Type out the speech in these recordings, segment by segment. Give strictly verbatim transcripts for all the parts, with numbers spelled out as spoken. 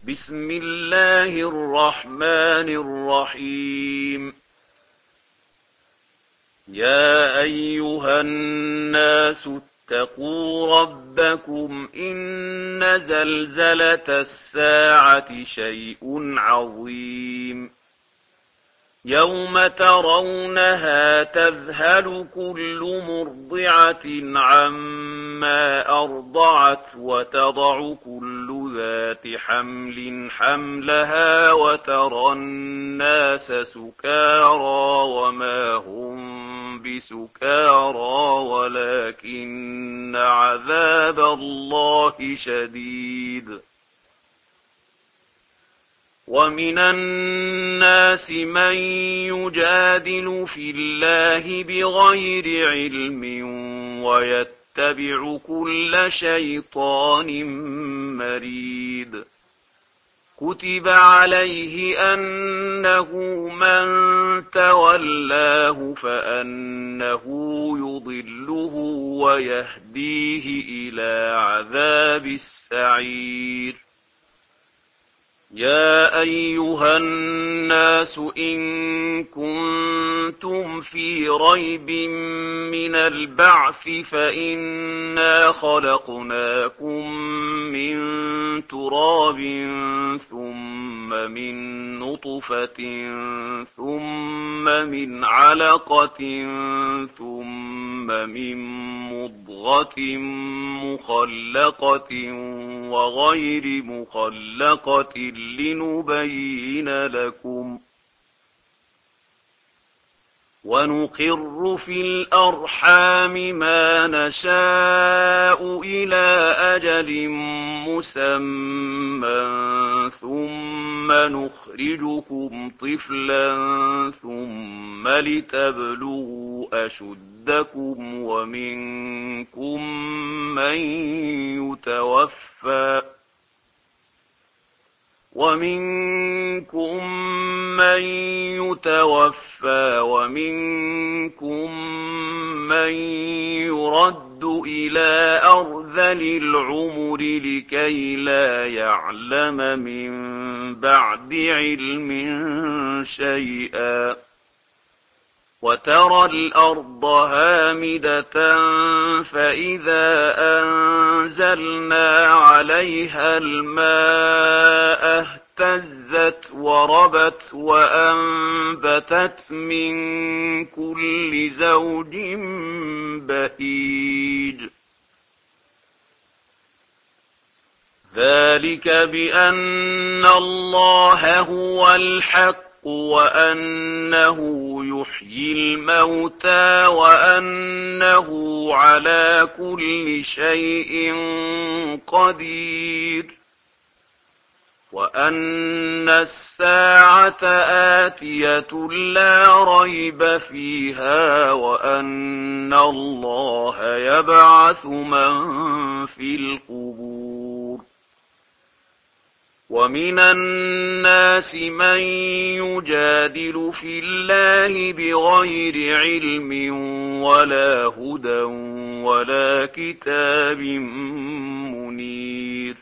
بسم الله الرحمن الرحيم. يا أيها الناس اتقوا ربكم إن زلزلة الساعة شيء عظيم يوم ترونها تذهل كل مرضعة عما أرضعت وتضع كل ذات حمل حملها وترى الناس سكارى وما هم بسكارى ولكن عذاب الله شديد. ومن الناس من يجادل في الله بغير علم ويتبع كل شيطان مريد. كتب عليه أنه من تولاه فأنه يضله ويهديه إلى عذاب السعير. يا أيها الناس إن كنتم في ريب من البعث فإنا خلقناكم من تراب ثم من نطفة ثم من علقة ثم من مضغة مخلقة وغير مخلقة لنبين لكم. ونقر في الأرحام ما نشاء إلى أجل مسمى ثم نخرجكم طفلا ثم لتبلغوا أشدكم ومنكم من يتوفى ومنكم من يتوفى ومنكم من يرد إلى أرذل العمر لكي لا يعلم من بعد علم شيئا. وترى الأرض هامدة فإذا أنزلنا عليها الماء اهتزت وربت وأنبتت من كل زوج بهيج. ذلك بأن الله هو الحق وأنه يحيي الموتى وأنه على كل شيء قدير وأن الساعة آتية لا ريب فيها وأن الله يبعث من في القبور. ومن الناس من يجادل في الله بغير علم ولا هدى ولا كتاب منير.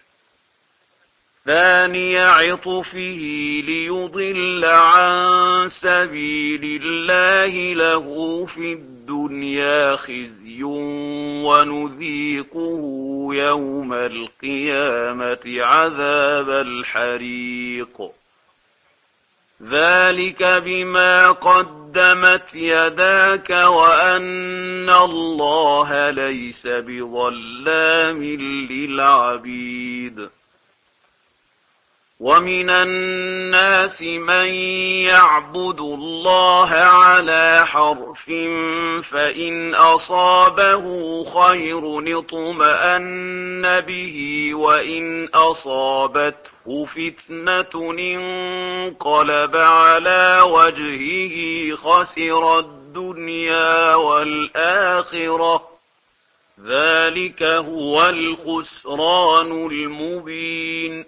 ثاني عطفه ليضل عن سبيل الله له في الدنيا خزي ونذيقه يوم القيامة عذاب الحريق. ذلك بما قدمت يداك وأن الله ليس بظلام للعبيد. ومن الناس من يعبد الله على حرف فإن أصابه خير اطمأن به وإن أصابته فتنة انقلب على وجهه خسر الدنيا والآخرة. ذلك هو الخسران المبين.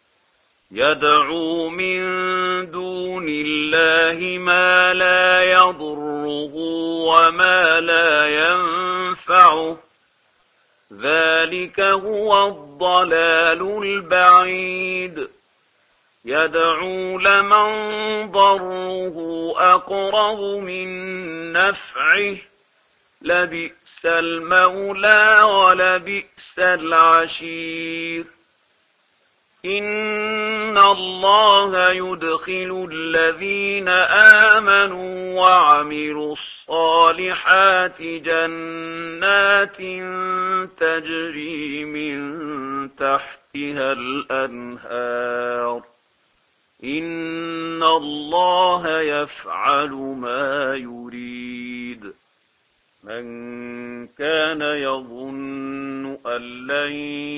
يدعو من دون الله ما لا يضره وما لا ينفعه. ذلك هو الضلال البعيد. يدعو لمن ضره أقرب من نفعه لبئس المولى ولبئس العشير إن الله يدخل الذين آمنوا وعملوا الصالحات جنات تجري من تحتها الأنهار إن الله يفعل ما يريد من كان يظن أن لن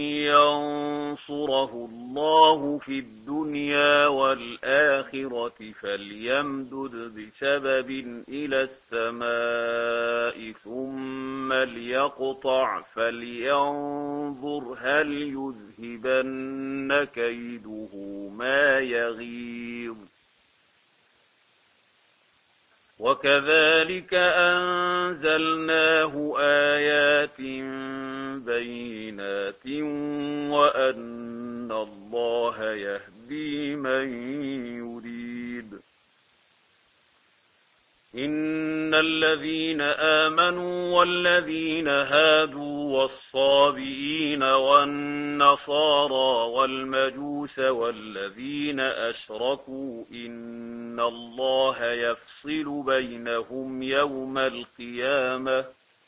ينصره الله في الدنيا والآخرة فليمدد بسبب إلى السماء ثم ليقطع فلينظر هل يذهبن كيده ما يغيظ وكذلك أنزلناه آيات بينات وأن الله يهدي من يريد إن الذين آمنوا والذين هادوا والصابئين والنصارى والمجوس والذين أشركوا إن الله يفصل بينهم يوم القيامة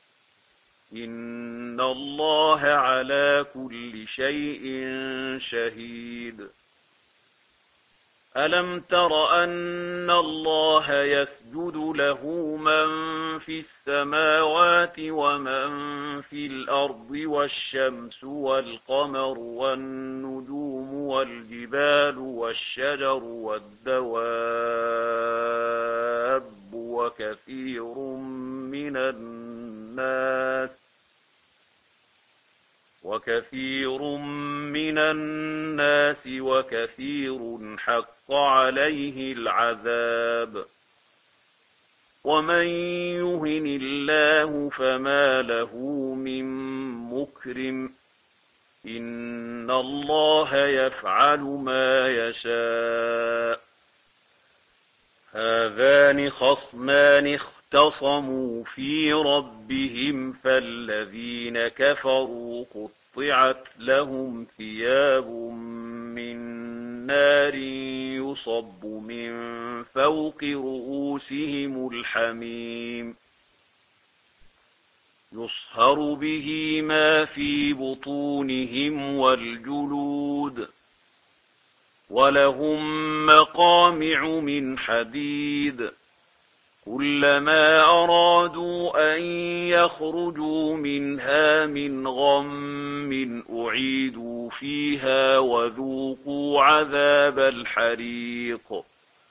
إن الله على كل شيء شهيد ألم تر أن الله يسجد له من في السماوات ومن في الأرض والشمس والقمر والنجوم والجبال والشجر والدواب وكثير من الناس وكثير من الناس وكثير حق عليه العذاب ومن يهن الله فما له من مكرم إن الله يفعل ما يشاء هذان خصمان اختصموا في ربهم فالذين كفروا قطعت لهم ثياب من نار يصب من فوق رؤوسهم الحميم يصهر به ما في بطونهم والجلود ولهم مقامع من حديد كلما أرادوا أن يخرجوا منها من غم أعيدوا فيها وذوقوا عذاب الحريق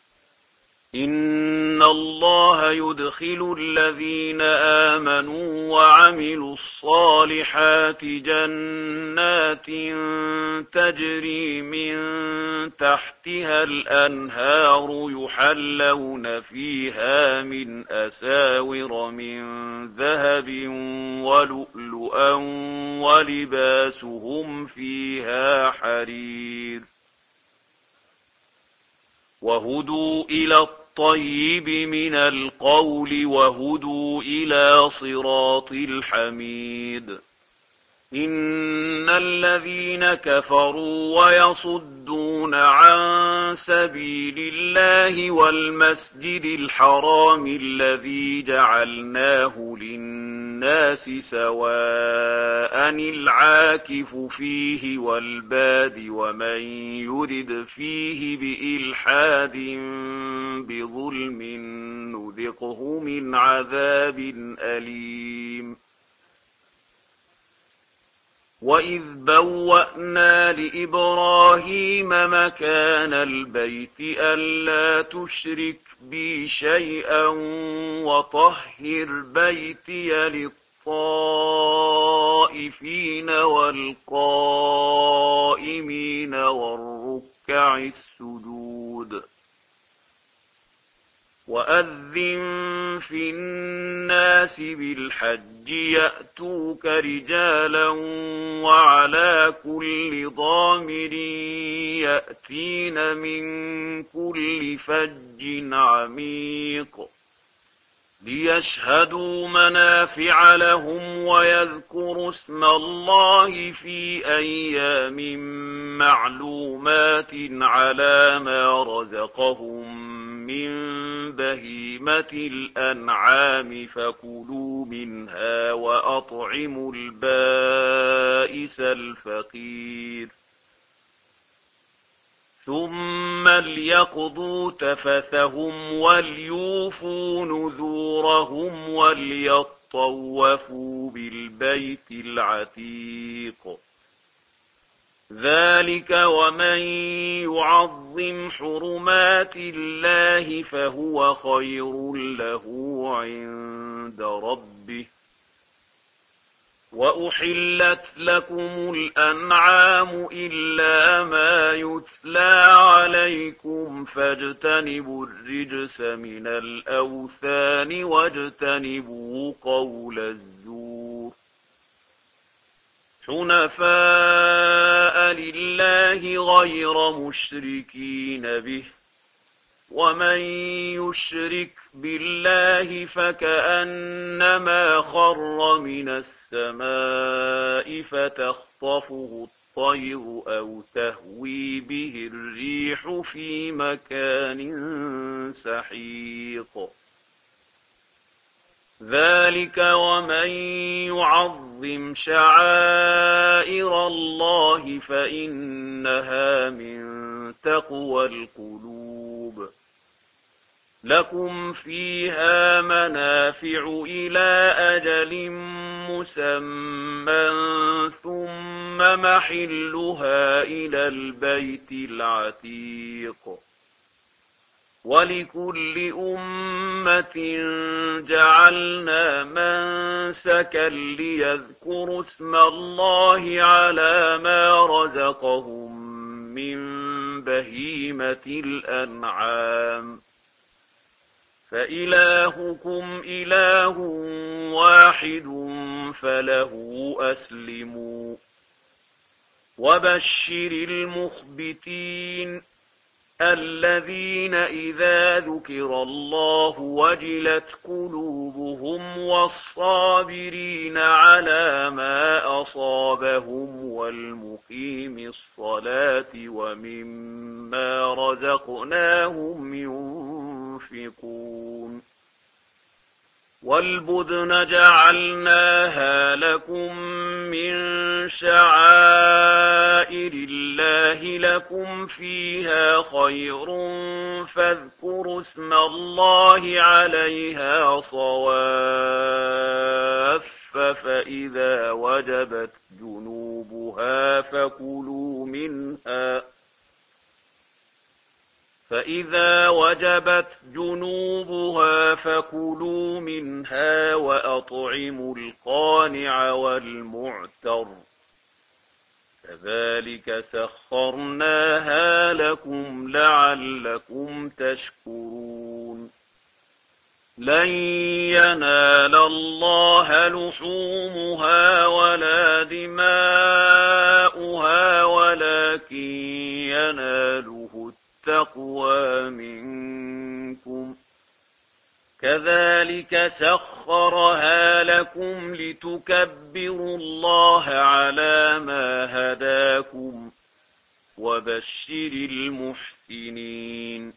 إن الله يدخل الذين آمنوا وعملوا الصالحات جنات تجري من تحتها الأنهار يحلون فيها من أساور من ذهب ولؤلؤا ولباسهم فيها حرير وهدوا إلى الطيب من القول وهدوا إلى صراط الحميد إن الذين كفروا ويصدون عن سبيل الله والمسجد الحرام الذي جعلناه للناس سواء العاكف فيه والباد ومن يرد فيه بإلحاد بظلم نذقه من عذاب أليم وإذ بوأنا لإبراهيم مكان البيت ألا تشرك بي شيئا وطهر بيتي للطائفين والقائمين والركع السجود وأذن في الناس بالحج يأتوك رجالا وعلى كل ضامر يأتين من كل فج عميق ليشهدوا منافع لهم ويذكروا اسم الله في أيام معلومات على ما رزقهم من بهيمة الأنعام فكلوا منها وأطعموا البائس الفقير ثم ليقضوا تفثهم وليوفوا نذورهم وليطوفوا بالبيت العتيق ذلك ومن يعظم حرمات الله فهو خير له عند ربه وأحلت لكم الأنعام إلا ما يتلى عليكم فاجتنبوا الرجس من الأوثان واجتنبوا قول الزور حنفاء لله غير مشركين به ومن يشرك بالله فكأنما خر من السماء فتخطفه الطير أو تهوي به الريح في مكان سحيق ذلك ومن يعظم شعائر الله فإنها من تقوى القلوب لكم فيها منافع إلى أجل مسمى ثم محلها إلى البيت العتيق ولكل أمة جعلنا منسكا ليذكروا اسم الله على ما رزقهم من بهيمة الأنعام فإلهكم إله واحد فله أسلموا وبشر المخبتين الذين إذا ذكر الله وجلت قلوبهم والصابرين على ما أصابهم والمقيم الصلاة ومما رزقناهم ينفقون والبدن جعلناها لكم من شعائر الله لكم فيها خير فاذكروا اسم الله عليها صواف فإذا وجبت جنوبها فكلوا منها فإذا وجبت جنوبها فكلوا منها وأطعموا القانع والمعتر كذلك سخرناها لكم لعلكم تشكرون لن ينال الله لحومها ولا دماؤها ولكن يناله التقوى منكم كذلك سخرها لكم لتكبروا الله على ما هداكم وبشر المحسنين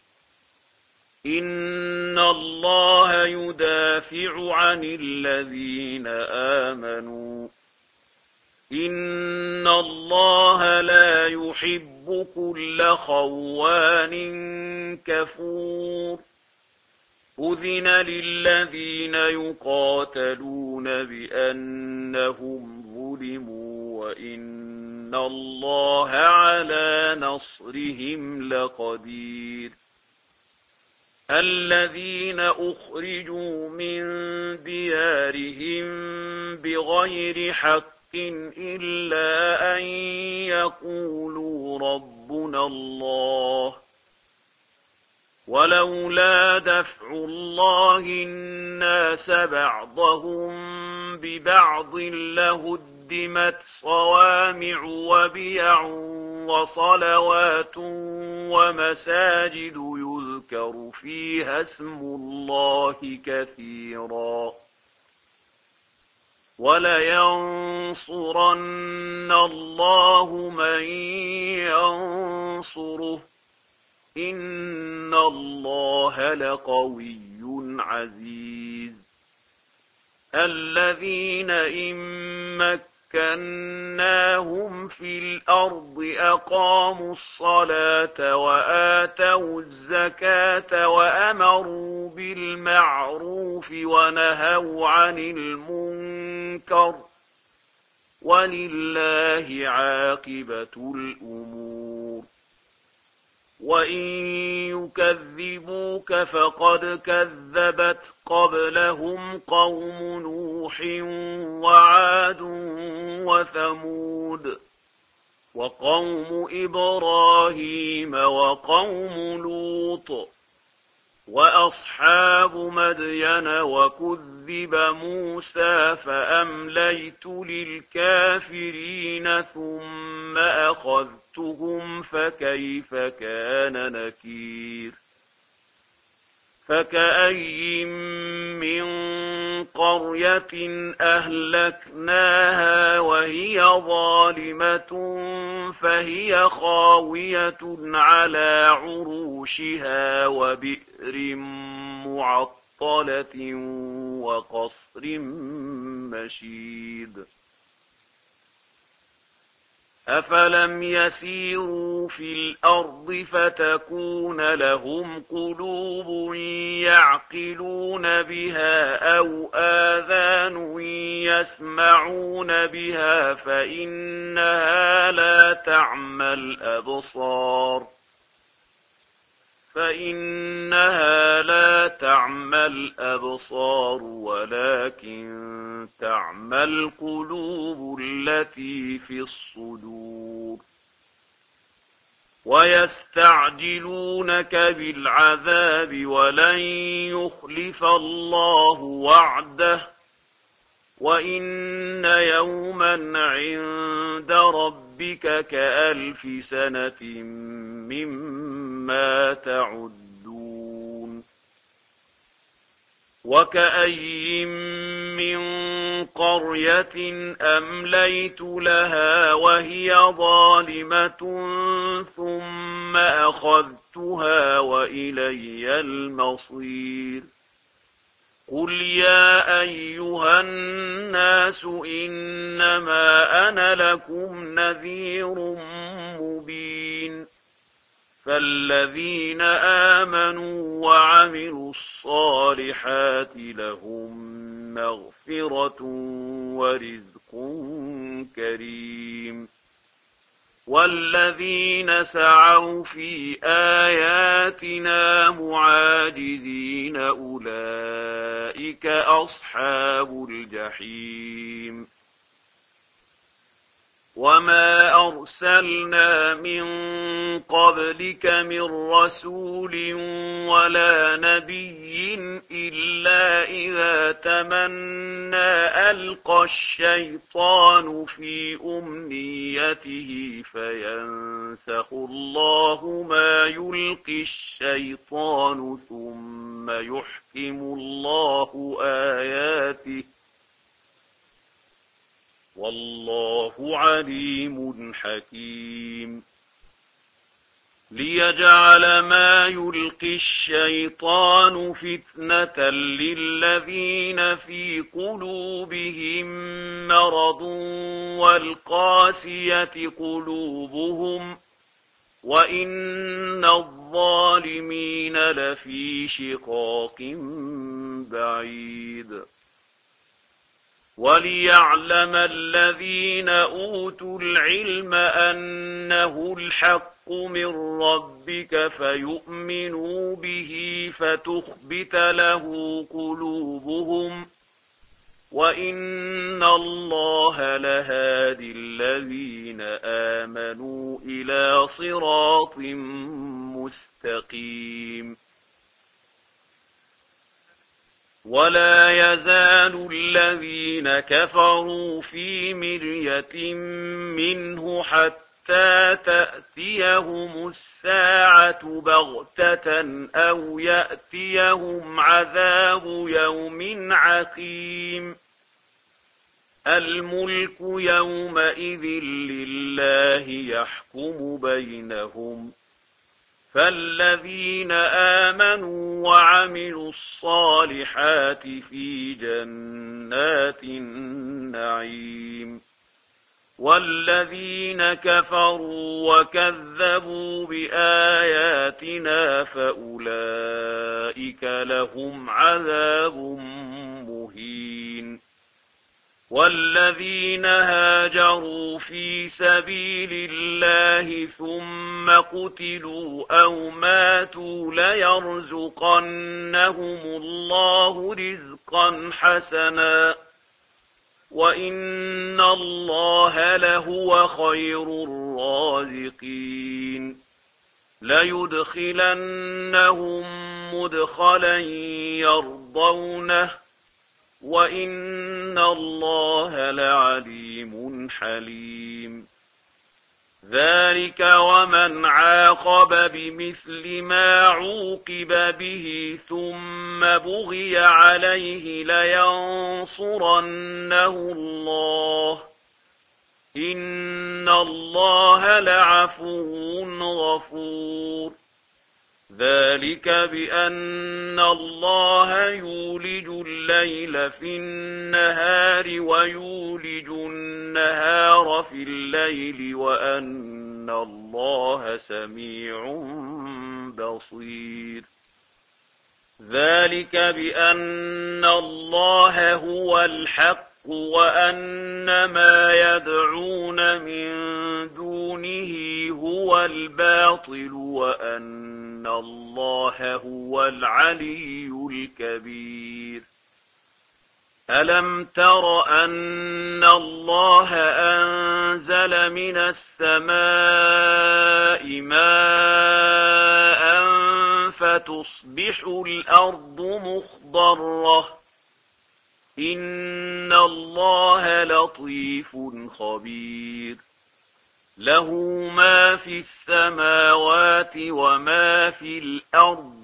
إن الله يدافع عن الذين آمنوا إن الله لا يحب كل خوان كفور أذن للذين يقاتلون بأنهم ظلموا وإن الله على نصرهم لقدير الذين أخرجوا من ديارهم بغير حق إلا أن يقولوا ربنا الله ولولا دفع الله الناس بعضهم ببعض لهدمت صوامع وبيع وصلوات ومساجد يذكر فيها اسم الله كثيرا ولينصرن الله من ينصره إن الله لقوي عزيز الذين إن مكناهم في الأرض أقاموا الصلاة وآتوا الزكاة وأمروا بالمعروف ونهوا عن المنكر ولله عاقبة الأمور وإن يكذبوك فقد كذبت قبلهم قوم نوح وعاد وثمود وقوم إبراهيم وقوم لوط وأصحاب مدين وكذب موسى فأمليت للكافرين ثم أخذتهم فكيف كان نكير فكأي من قرية أهلكناها وهي ظالمة فهي خاوية على عروشها وبئر معطلة وقصر مشيد أفلم يسيروا في الأرض فتكون لهم قلوب يعقلون بها أو آذان يسمعون بها فإنها لا تعمى الأبصار فإنها لا تعمى الأبصار ولكن تعمى القلوب التي في الصدور ويستعجلونك بالعذاب ولن يخلف الله وعده وإن يوما عند ربك كألف سنة مما تعدون وكأي من قرية أمليت لها وهي ظالمة ثم أخذتها وإلي المصير قل يا أيها الناس إنما أنا لكم نذير مبين فالذين آمنوا وعملوا الصالحات لهم مغفرة ورزق كريم والذين سعوا في آياتنا معاجزين أولئك أصحاب الجحيم وما أرسلنا من قبلك من رسول ولا نبي إلا إذا تمنى ألقى الشيطان في أمنيته فينسخ الله ما يلقي الشيطان ثم يحكم الله آياته والله عليم حكيم ليجعل ما يلقي الشيطان فتنة للذين في قلوبهم مرض والقاسية قلوبهم وإن الظالمين لفي شقاق بعيد وليعلم الذين أوتوا العلم أنه الحق من ربك فيؤمنوا به فتخبت له قلوبهم وإن الله لهادي الذين آمنوا إلى صراط مستقيم ولا يزال الذين كفروا في مرية منه حتى تأتيهم الساعة بغتة أو يأتيهم عذاب يوم عقيم الملك يومئذ لله يحكم بينهم فالذين آمنوا وعملوا الصالحات في جنات النعيم والذين كفروا وكذبوا بآياتنا فأولئك لهم عذاب مهين والذين هاجروا في سبيل الله ثم قتلوا أو ماتوا ليرزقنهم الله رزقا حسنا وإن الله لهو خير الرازقين ليدخلنهم مدخلا يرضونه وإن الله لعليم حليم ذلك ومن عاقب بمثل ما عوقب به ثم بغي عليه لينصرنه الله إن الله لعفو غفور ذلك بأن الله يولج الليل في النهار ويولج النهار في الليل وأن الله سميع بصير ذلك بأن الله هو الحق وأن ما يدعون من دونه هو الباطل وأن الله هو العلي الكبير ألم تر أن الله أنزل من السماء ماء فتصبح الأرض مخضرة إن الله لطيف خبير له ما في السماوات وما في الأرض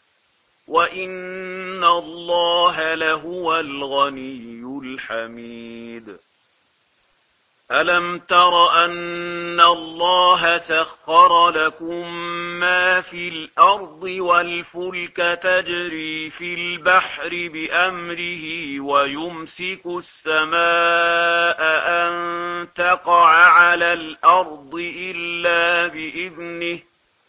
وإن الله لهو الغني الحميد ألم تر أن الله سخر لكم ما في الأرض والفلك تجري في البحر بأمره ويمسك السماء أن تقع على الأرض إلا بإذنه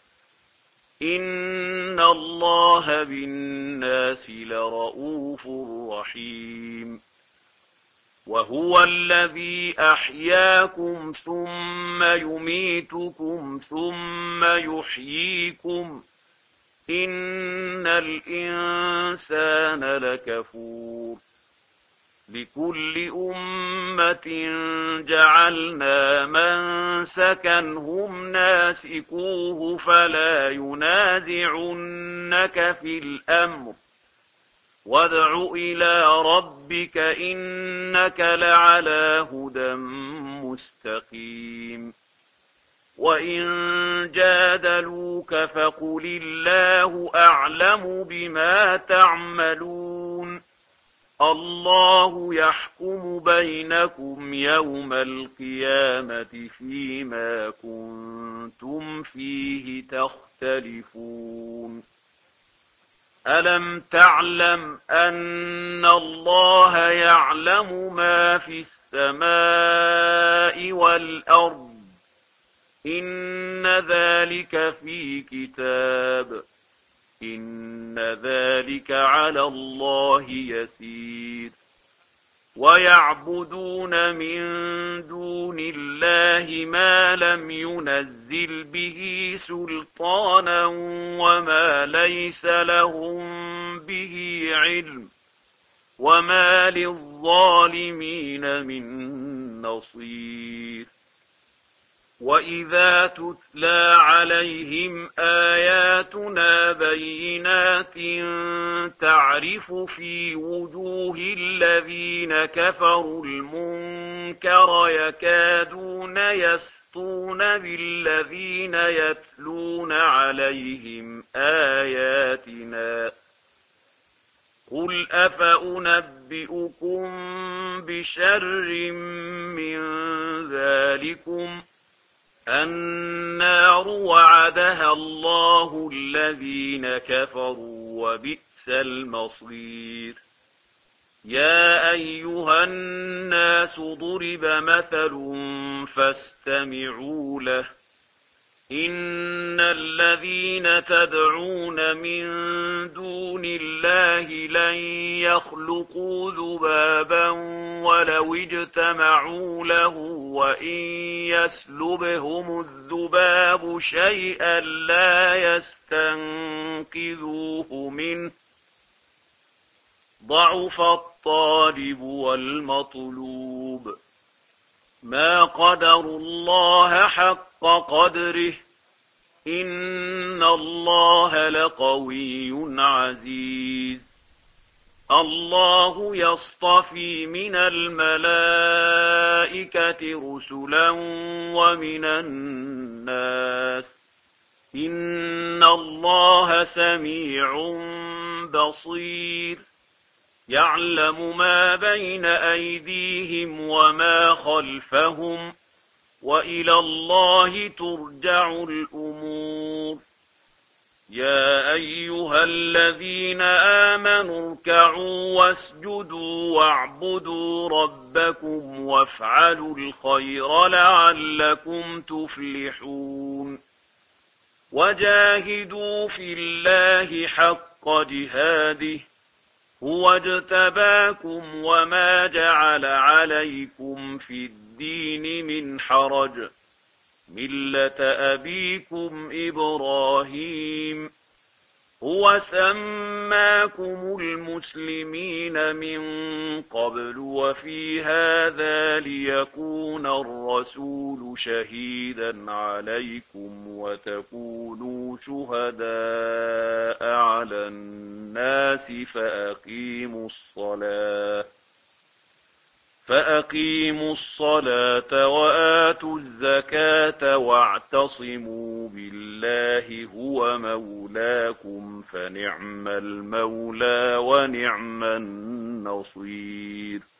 إن الله بالناس لرؤوف رحيم وهو الذي أحياكم ثم يميتكم ثم يحييكم إن الإنسان لكفور لكل أمة جعلنا منسكا هم ناسكوه فلا ينازعنك في الأمر وادع إلى ربك إنك لعلى هدى مستقيم وإن جادلوك فقل الله أعلم بما تعملون الله يحكم بينكم يوم القيامة فيما كنتم فيه تختلفون ألم تعلم أن الله يعلم ما في السماء والأرض إن ذلك في كتاب إن ذلك على الله يسير ويعبدون من دون الله ما لم ينزل به سلطانا وما ليس لهم به علم وما للظالمين من نصير وإذا تتلى عليهم آياتنا بينات تعرف في وجوه الذين كفروا المنكر يكادون يسطون بالذين يتلون عليهم آياتنا قل أفأنبئكم بشر من ذلكم النار وعدها الله الذين كفروا وبئس المصير يا أيها الناس ضرب مثل فاستمعوا له إن الذين تدعون من دون الله لن يخلقوا ذبابا ولو اجتمعوا له وإن يسلبهم الذباب شيئا لا يستنقذوه منه ضعف الطالب والمطلوب ما قدروا الله حق قدره إن الله لقوي عزيز الله يصطفي من الملائكة رسلا ومن الناس إن الله سميع بصير يعلم ما بين أيديهم وما خلفهم وإلى الله ترجع الأمور يا أيها الذين آمنوا اركعوا واسجدوا واعبدوا ربكم وافعلوا الخير لعلكم تفلحون وجاهدوا في الله حق جهاده هو اجتباكم وما جعل عليكم في الدين من حرج ملة أبيكم إبراهيم هو سماكم المسلمين من قبل وفي هذا ليكون الرسول شهيدا عليكم وتكونوا شهداء على الناس فأقيموا الصلاة فأقيموا الصلاة وآتوا الزكاة واعتصموا بالله هو مولاكم فنعم المولى ونعم النصير